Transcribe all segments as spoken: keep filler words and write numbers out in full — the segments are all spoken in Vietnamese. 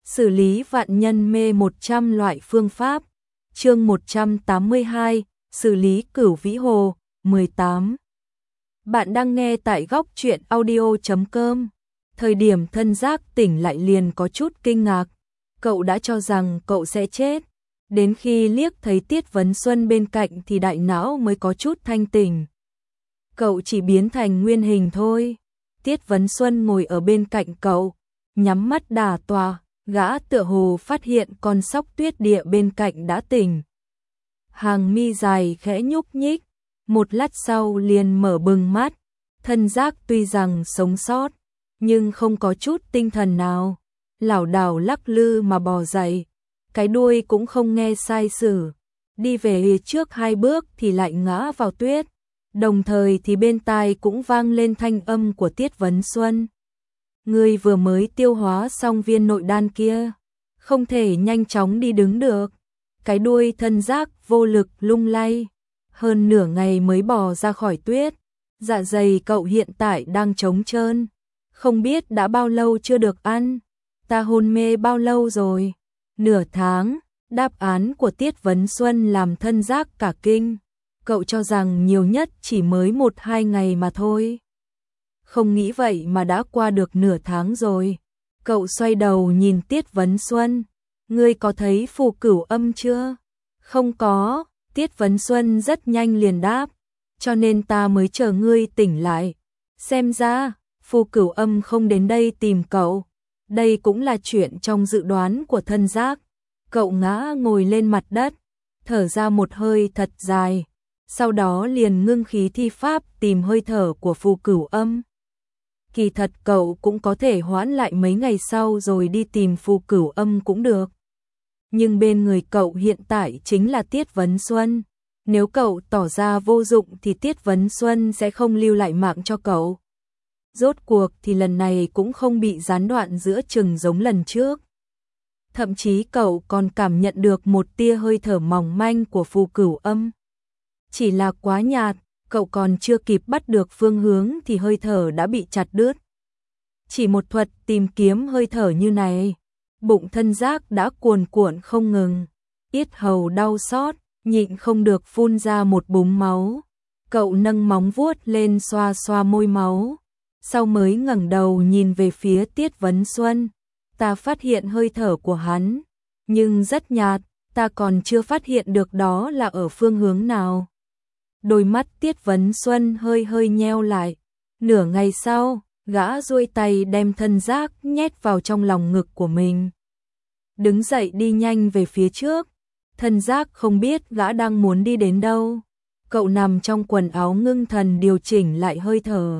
Xử lý vạn nhân mê một trăm loại phương pháp. Chương một trăm tám mươi hai, xử lý Cửu Vĩ Hồ, mười tám. Bạn đang nghe tại góc truyện audio chấm com. Thời điểm thân giác tỉnh lại liền có chút kinh ngạc. Cậu đã cho rằng cậu sẽ chết. Đến khi liếc thấy Tiết Vấn Xuân bên cạnh thì đại não mới có chút thanh tỉnh. Cậu chỉ biến thành nguyên hình thôi. Tiết Vấn Xuân ngồi ở bên cạnh cậu, nhắm mắt đả tọa. Gã tựa hồ phát hiện con sóc tuyết địa bên cạnh đã tỉnh. Hàng mi dài khẽ nhúc nhích, một lát sau liền mở bừng mắt. Thân giác tuy rằng sống sót, nhưng không có chút tinh thần nào. Lảo đảo lắc lư mà bò dậy, cái đuôi cũng không nghe sai sử. Đi về trước hai bước thì lại ngã vào tuyết. Đồng thời thì bên tai cũng vang lên thanh âm của Tiết Vấn Xuân. Ngươi vừa mới tiêu hóa xong viên nội đan kia, không thể nhanh chóng đi đứng được. Cái đuôi thân giác vô lực lung lay, hơn nửa ngày mới bò ra khỏi tuyết. Dạ dày cậu hiện tại đang trống trơn, không biết đã bao lâu chưa được ăn. Ta hôn mê bao lâu rồi? Nửa tháng. Đáp án của Tiết Vấn Xuân làm thân giác cả kinh. Cậu cho rằng nhiều nhất chỉ mới một hai ngày mà thôi. Không nghĩ vậy mà đã qua được nửa tháng rồi. Cậu xoay đầu nhìn Tiết Vấn Xuân. Ngươi có thấy phù cửu âm chưa? Không có. Tiết Vấn Xuân rất nhanh liền đáp. Cho nên ta mới chờ ngươi tỉnh lại. Xem ra, phù cửu âm không đến đây tìm cậu. Đây cũng là chuyện trong dự đoán của thân giác. Cậu ngã ngồi lên mặt đất, thở ra một hơi thật dài. Sau đó liền ngưng khí thi pháp tìm hơi thở của phù cửu âm. Kỳ thật cậu cũng có thể hoãn lại mấy ngày sau rồi đi tìm phù cửu âm cũng được. Nhưng bên người cậu hiện tại chính là Tiết Vấn Xuân. Nếu cậu tỏ ra vô dụng thì Tiết Vấn Xuân sẽ không lưu lại mạng cho cậu. Rốt cuộc thì lần này cũng không bị gián đoạn giữa chừng giống lần trước. Thậm chí cậu còn cảm nhận được một tia hơi thở mỏng manh của phù cửu âm. Chỉ là quá nhạt, cậu còn chưa kịp bắt được phương hướng thì hơi thở đã bị chặt đứt. Chỉ một thuật tìm kiếm hơi thở như này, bụng thân giác đã cuồn cuộn không ngừng, yết hầu đau xót, nhịn không được phun ra một búng máu. Cậu nâng móng vuốt lên xoa xoa môi máu, sau mới ngẩng đầu nhìn về phía Tiết Vấn Xuân. Ta phát hiện hơi thở của hắn, nhưng rất nhạt, ta còn chưa phát hiện được đó là ở phương hướng nào. Đôi mắt Tiết Vấn Xuân hơi hơi nheo lại. Nửa ngày sau, gã duỗi tay đem thân giác nhét vào trong lòng ngực của mình. Đứng dậy đi nhanh về phía trước. Thân giác không biết gã đang muốn đi đến đâu. Cậu nằm trong quần áo ngưng thần điều chỉnh lại hơi thở.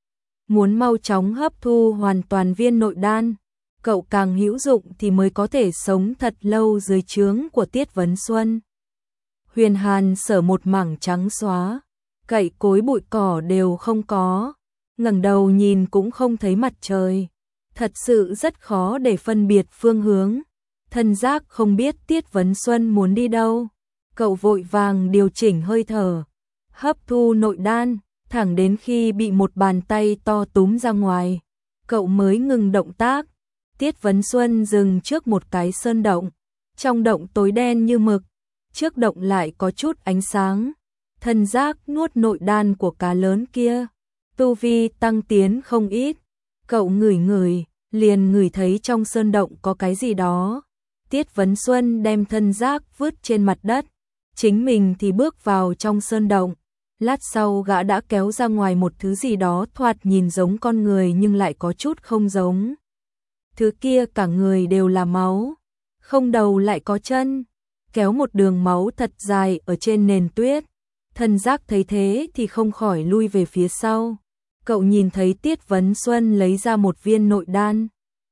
Muốn mau chóng hấp thu hoàn toàn viên nội đan. Cậu càng hữu dụng thì mới có thể sống thật lâu dưới trướng của Tiết Vấn Xuân. Huyền Hàn sở một mảng trắng xóa, cậy cối bụi cỏ đều không có, ngẩng đầu nhìn cũng không thấy mặt trời. Thật sự rất khó để phân biệt phương hướng. Thân giác không biết Tiết Vấn Xuân muốn đi đâu. Cậu vội vàng điều chỉnh hơi thở, hấp thu nội đan, thẳng đến khi bị một bàn tay to túm ra ngoài. Cậu mới ngừng động tác. Tiết Vấn Xuân dừng trước một cái sơn động. Trong động tối đen như mực, trước động lại có chút ánh sáng. Thân giác nuốt nội đan của cá lớn kia, tu vi tăng tiến không ít. Cậu ngửi ngửi, liền ngửi thấy trong sơn động có cái gì đó. Tiết Vấn Xuân đem thân giác vứt trên mặt đất, chính mình thì bước vào trong sơn động. Lát sau gã đã kéo ra ngoài một thứ gì đó thoạt nhìn giống con người nhưng lại có chút không giống. Thứ kia cả người đều là máu, không đầu lại có chân, kéo một đường máu thật dài ở trên nền tuyết. Thân giác thấy thế thì không khỏi lui về phía sau. Cậu nhìn thấy Tiết Vấn Xuân lấy ra một viên nội đan,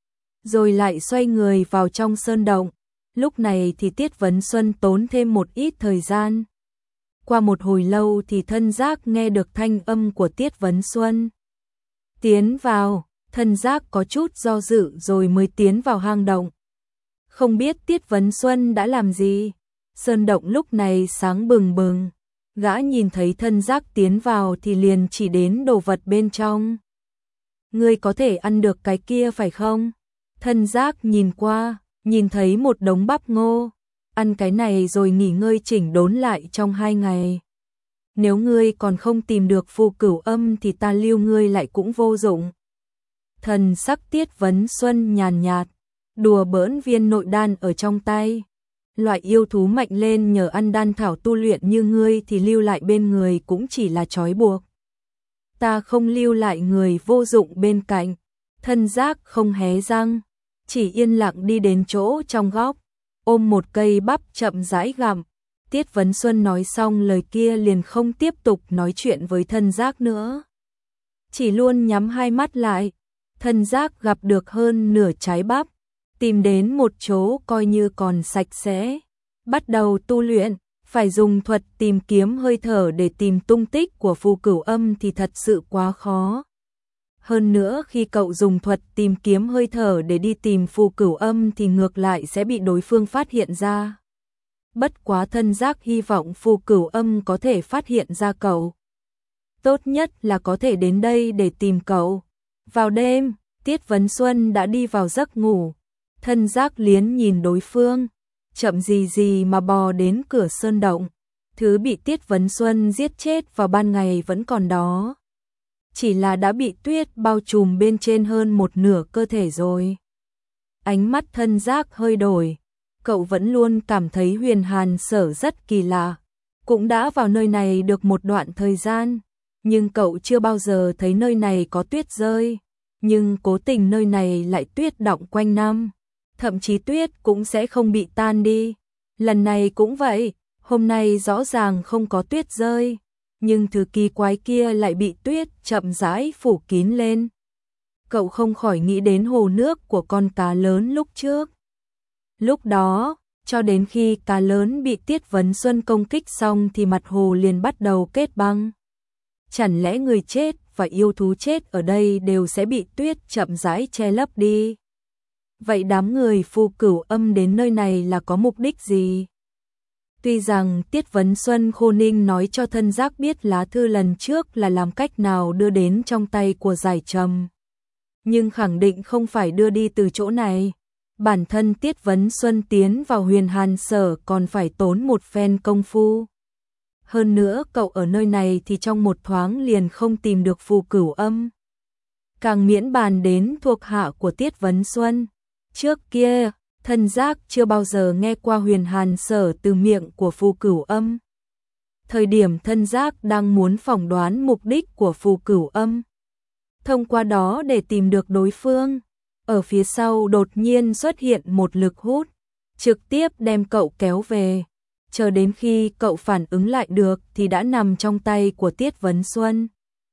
rồi lại xoay người vào trong sơn động. Lúc này thì Tiết Vấn Xuân tốn thêm một ít thời gian. Qua một hồi lâu thì thân giác nghe được thanh âm của Tiết Vấn Xuân. Tiến vào. Thân giác có chút do dự rồi mới tiến vào hang động. Không biết Tiết Vấn Xuân đã làm gì. Sơn động lúc này sáng bừng bừng. Gã nhìn thấy thân giác tiến vào thì liền chỉ đến đồ vật bên trong. Ngươi có thể ăn được cái kia phải không? Thân giác nhìn qua, nhìn thấy một đống bắp ngô, ăn cái này rồi nghỉ ngơi chỉnh đốn lại trong hai ngày. Nếu ngươi còn không tìm được phù cửu âm thì ta lưu ngươi lại cũng vô dụng. Thần sắc Tiết Vấn Xuân nhàn nhạt, đùa bỡn viên nội đan ở trong tay. Loại yêu thú mạnh lên nhờ ăn đan thảo tu luyện như ngươi thì lưu lại bên người cũng chỉ là trói buộc. Ta không lưu lại người vô dụng bên cạnh. Thân giác không hé răng, chỉ yên lặng đi đến chỗ trong góc, ôm một cây bắp chậm rãi gặm. Tiết Vấn Xuân nói xong lời kia liền không tiếp tục nói chuyện với thân giác nữa. Chỉ luôn nhắm hai mắt lại. Thân giác gặp được hơn nửa trái bắp, tìm đến một chỗ coi như còn sạch sẽ. Bắt đầu tu luyện, phải dùng thuật tìm kiếm hơi thở để tìm tung tích của phù cửu âm thì thật sự quá khó. Hơn nữa khi cậu dùng thuật tìm kiếm hơi thở để đi tìm phù cửu âm thì ngược lại sẽ bị đối phương phát hiện ra. Bất quá thân giác hy vọng phù cửu âm có thể phát hiện ra cậu. Tốt nhất là có thể đến đây để tìm cậu. Vào đêm, Tiết Vấn Xuân đã đi vào giấc ngủ. Thân giác liến nhìn đối phương, chậm gì gì mà bò đến cửa sơn động. Thứ bị Tiết Vấn Xuân giết chết vào ban ngày vẫn còn đó. Chỉ là đã bị tuyết bao trùm bên trên hơn một nửa cơ thể rồi. Ánh mắt thân giác hơi đổi. Cậu vẫn luôn cảm thấy Huyền Hàn Sở rất kỳ lạ. Cũng đã vào nơi này được một đoạn thời gian, nhưng cậu chưa bao giờ thấy nơi này có tuyết rơi. Nhưng cố tình nơi này lại tuyết đọng quanh năm. Thậm chí tuyết cũng sẽ không bị tan đi. Lần này cũng vậy, hôm nay rõ ràng không có tuyết rơi. Nhưng thứ kỳ quái kia lại bị tuyết chậm rãi phủ kín lên. Cậu không khỏi nghĩ đến hồ nước của con cá lớn lúc trước. Lúc đó, cho đến khi cá lớn bị Tiết Vấn Xuân công kích xong thì mặt hồ liền bắt đầu kết băng. Chẳng lẽ người chết và yêu thú chết ở đây đều sẽ bị tuyết chậm rãi che lấp đi? Vậy đám người phù cửu âm đến nơi này là có mục đích gì? Tuy rằng Tiết Vấn Xuân Khô Ninh nói cho thân giác biết lá thư lần trước là làm cách nào đưa đến trong tay của Giải Trầm, nhưng khẳng định không phải đưa đi từ chỗ này. Bản thân Tiết Vấn Xuân tiến vào Huyền Hàn Sở còn phải tốn một phen công phu. Hơn nữa cậu ở nơi này thì trong một thoáng liền không tìm được phù cửu âm. Càng miễn bàn đến thuộc hạ của Tiết Vấn Xuân. Trước kia, thân giác chưa bao giờ nghe qua Huyền Hàn Sở từ miệng của phù cửu âm. Thời điểm thân giác đang muốn phỏng đoán mục đích của phù cửu âm, thông qua đó để tìm được đối phương, ở phía sau đột nhiên xuất hiện một lực hút, trực tiếp đem cậu kéo về. Chờ đến khi cậu phản ứng lại được thì đã nằm trong tay của Tiết Vấn Xuân.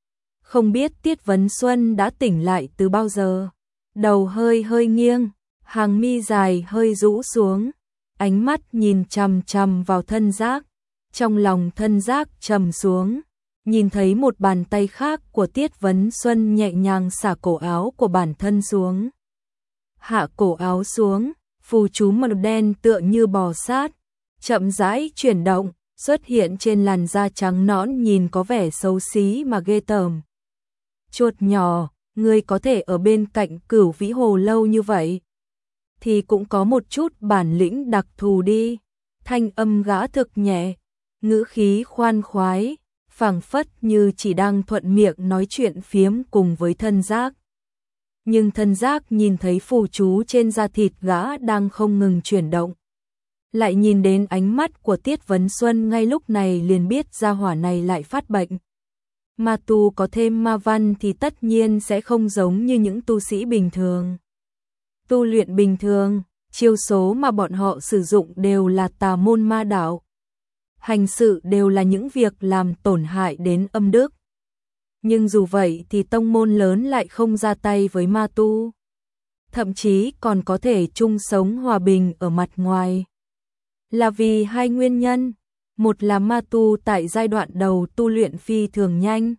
Không biết Tiết Vấn Xuân đã tỉnh lại từ bao giờ. Đầu hơi hơi nghiêng, hàng mi dài hơi rũ xuống, ánh mắt nhìn chằm chằm vào thân giác. Trong lòng thân giác trầm xuống, nhìn thấy một bàn tay khác của Tiết Vấn Xuân nhẹ nhàng xả cổ áo của bản thân xuống. Hạ cổ áo xuống, phù chú màu đen tựa như bò sát, chậm rãi chuyển động, xuất hiện trên làn da trắng nõn nhìn có vẻ xấu xí mà ghê tởm. Chuột nhỏ, ngươi có thể ở bên cạnh Cửu Vĩ Hồ lâu như vậy, thì cũng có một chút bản lĩnh đặc thù đi. Thanh âm gã thực nhẹ, ngữ khí khoan khoái, phảng phất như chỉ đang thuận miệng nói chuyện phiếm cùng với thân giác. Nhưng thân giác nhìn thấy phù chú trên da thịt gã đang không ngừng chuyển động. Lại nhìn đến ánh mắt của Tiết Vấn Xuân ngay lúc này liền biết gia hỏa này lại phát bệnh. Ma tu có thêm ma văn thì tất nhiên sẽ không giống như những tu sĩ bình thường. Tu luyện bình thường, chiêu số mà bọn họ sử dụng đều là tà môn ma đạo. Hành sự đều là những việc làm tổn hại đến âm đức. Nhưng dù vậy thì tông môn lớn lại không ra tay với ma tu. Thậm chí còn có thể chung sống hòa bình ở mặt ngoài. Là vì hai nguyên nhân. Một là ma tu tại giai đoạn đầu tu luyện phi thường nhanh.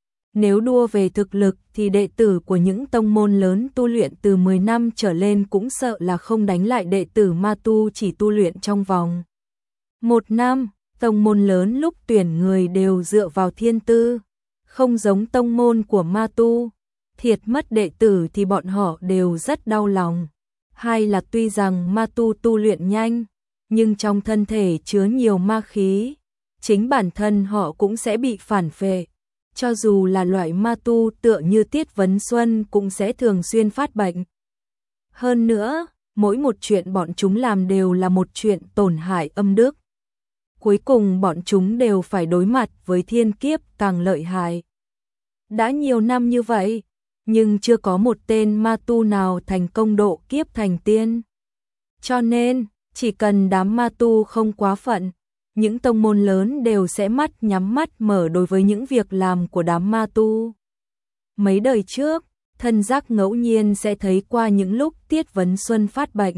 Nếu đua về thực lực thì đệ tử của những tông môn lớn tu luyện từ mười năm trở lên cũng sợ là không đánh lại đệ tử ma tu chỉ tu luyện trong vòng một năm. Tông môn lớn lúc tuyển người đều dựa vào thiên tư, không giống tông môn của ma tu. Thiệt mất đệ tử thì bọn họ đều rất đau lòng. Hai là tuy rằng ma tu tu luyện nhanh, nhưng trong thân thể chứa nhiều ma khí, chính bản thân họ cũng sẽ bị phản phệ. Cho dù là loại ma tu tựa như Tiết Vấn Xuân cũng sẽ thường xuyên phát bệnh. Hơn nữa, mỗi một chuyện bọn chúng làm đều là một chuyện tổn hại âm đức. Cuối cùng bọn chúng đều phải đối mặt với thiên kiếp càng lợi hại. Đã nhiều năm như vậy, nhưng chưa có một tên ma tu nào thành công độ kiếp thành tiên. Cho nên, chỉ cần đám ma tu không quá phận, những tông môn lớn đều sẽ mắt nhắm mắt mở đối với những việc làm của đám ma tu. Mấy đời trước, Thân Giác ngẫu nhiên sẽ thấy qua những lúc Tiết Vấn Xuân phát bệnh.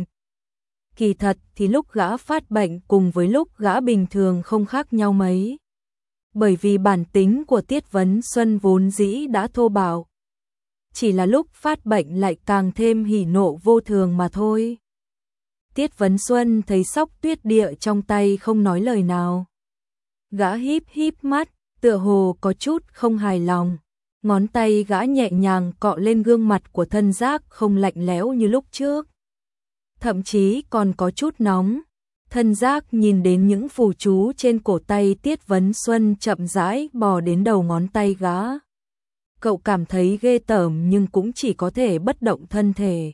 Kỳ thật thì lúc gã phát bệnh cùng với lúc gã bình thường không khác nhau mấy. Bởi vì bản tính của Tiết Vấn Xuân vốn dĩ đã thô bạo. Chỉ là lúc phát bệnh lại càng thêm hỉ nộ vô thường mà thôi. Tiết Vấn Xuân thấy sóc tuyết địa trong tay không nói lời nào. Gã híp híp mắt, tựa hồ có chút không hài lòng. Ngón tay gã nhẹ nhàng cọ lên gương mặt của Thân Giác không lạnh lẽo như lúc trước. Thậm chí còn có chút nóng. Thân Giác nhìn đến những phù chú trên cổ tay Tiết Vấn Xuân chậm rãi bò đến đầu ngón tay gã. Cậu cảm thấy ghê tởm nhưng cũng chỉ có thể bất động thân thể.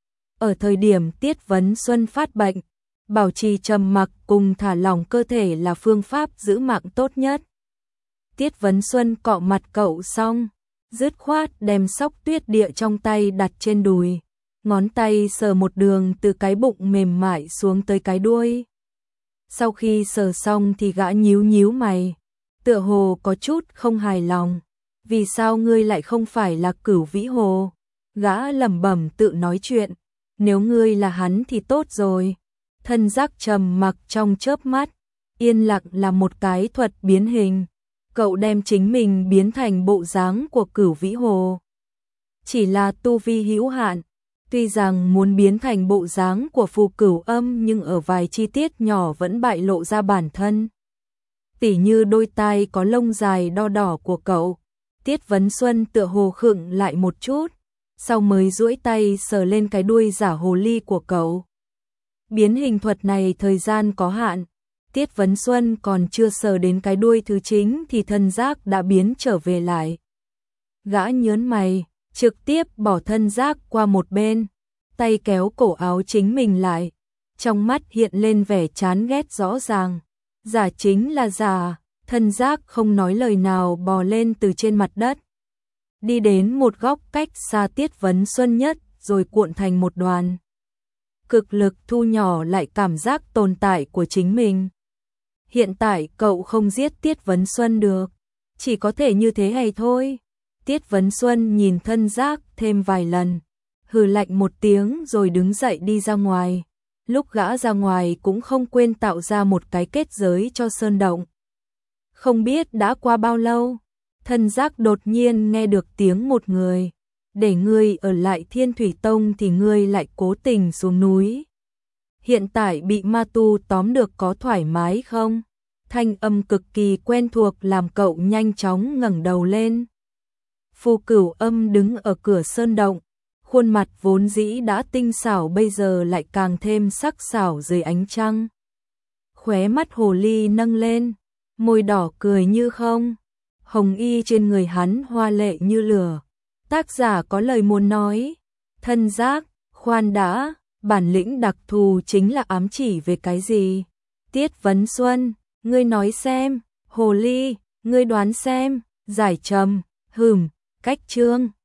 Ở thời điểm Tiết Vấn Xuân phát bệnh, bảo trì trầm mặc cùng thả lỏng cơ thể là phương pháp giữ mạng tốt nhất. Tiết Vấn Xuân cọ mặt cậu xong, dứt khoát đem sóc tuyết địa trong tay đặt trên đùi. Ngón tay sờ một đường từ cái bụng mềm mại xuống tới cái đuôi. Sau khi sờ xong thì gã nhíu nhíu mày, tựa hồ có chút không hài lòng. Vì sao ngươi lại không phải là Cửu Vĩ Hồ? Gã lẩm bẩm tự nói chuyện, nếu ngươi là hắn thì tốt rồi. Thân Giác trầm mặc trong chớp mắt, yên lặng là một cái thuật biến hình. Cậu đem chính mình biến thành bộ dáng của Cửu Vĩ Hồ. Chỉ là tu vi hữu hạn, tuy rằng muốn biến thành bộ dáng của Phù Cửu Âm nhưng ở vài chi tiết nhỏ vẫn bại lộ ra bản thân. Tỉ như đôi tai có lông dài đo đỏ của cậu. Tiết Vấn Xuân tựa hồ khựng lại một chút, sau mới duỗi tay sờ lên cái đuôi giả hồ ly của cậu. Biến hình thuật này thời gian có hạn, Tiết Vấn Xuân còn chưa sờ đến cái đuôi thứ chính thì Thân Giác đã biến trở về lại. Gã nhớn mày, trực tiếp bỏ Thân Giác qua một bên, tay kéo cổ áo chính mình lại, trong mắt hiện lên vẻ chán ghét rõ ràng. Giả chính là giả. Thân Giác không nói lời nào bò lên từ trên mặt đất. Đi đến một góc cách xa Tiết Vấn Xuân nhất rồi cuộn thành một đoàn. Cực lực thu nhỏ lại cảm giác tồn tại của chính mình. Hiện tại cậu không giết Tiết Vấn Xuân được. Chỉ có thể như thế hay thôi. Tiết Vấn Xuân nhìn Thân Giác thêm vài lần. Hừ lạnh một tiếng rồi đứng dậy đi ra ngoài. Lúc gã ra ngoài cũng không quên tạo ra một cái kết giới cho sơn động. Không biết đã qua bao lâu, Thân Giác đột nhiên nghe được tiếng một người. Để ngươi ở lại Thiên Thủy Tông thì ngươi lại cố tình xuống núi. Hiện tại bị ma tu tóm được có thoải mái không? Thanh âm cực kỳ quen thuộc làm cậu nhanh chóng ngẩng đầu lên. Phù Cửu Âm đứng ở cửa sơn động. Khuôn mặt vốn dĩ đã tinh xảo bây giờ lại càng thêm sắc sảo dưới ánh trăng. Khóe mắt hồ ly nâng lên. Môi đỏ cười như không, hồng y trên người hắn hoa lệ như lửa. Tác giả có lời muốn nói, Thân Giác, khoan đã, bản lĩnh đặc thù chính là ám chỉ về cái gì? Tiết Vấn Xuân, ngươi nói xem, hồ ly, ngươi đoán xem, giải trầm, hừm, cách chương.